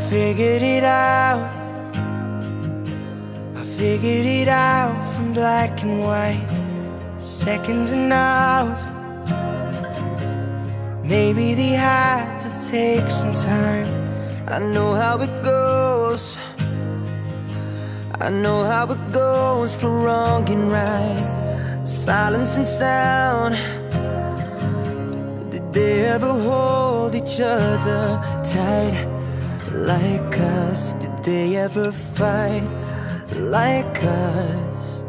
figured it out. I figured it out from black and white, seconds and hours. Maybe they had to take some time. I know how it goes. I know how it goes for wrong and right, silence and sound. Did they ever hold each other tight like us? Did they ever fight like us?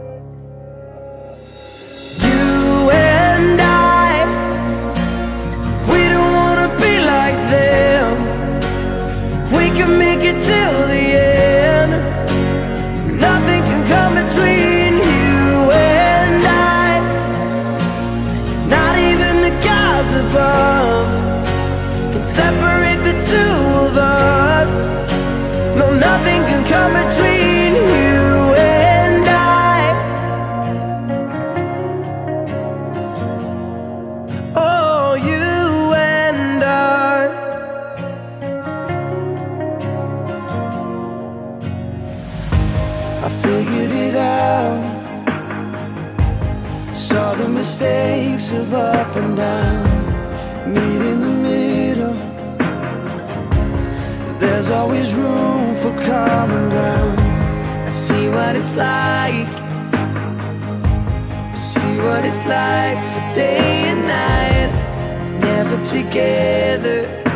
You and I, we don't wanna be like them. We can make it till the end. Nothing can come between you and I, not even the gods above can separate the two of us. No, nothing can come between you and I. Oh, you and I. I figured it out, saw the mistakes of up and down, meet in the middle. There's always room for common ground. I see what it's like, I see what it's like for day and night, never together.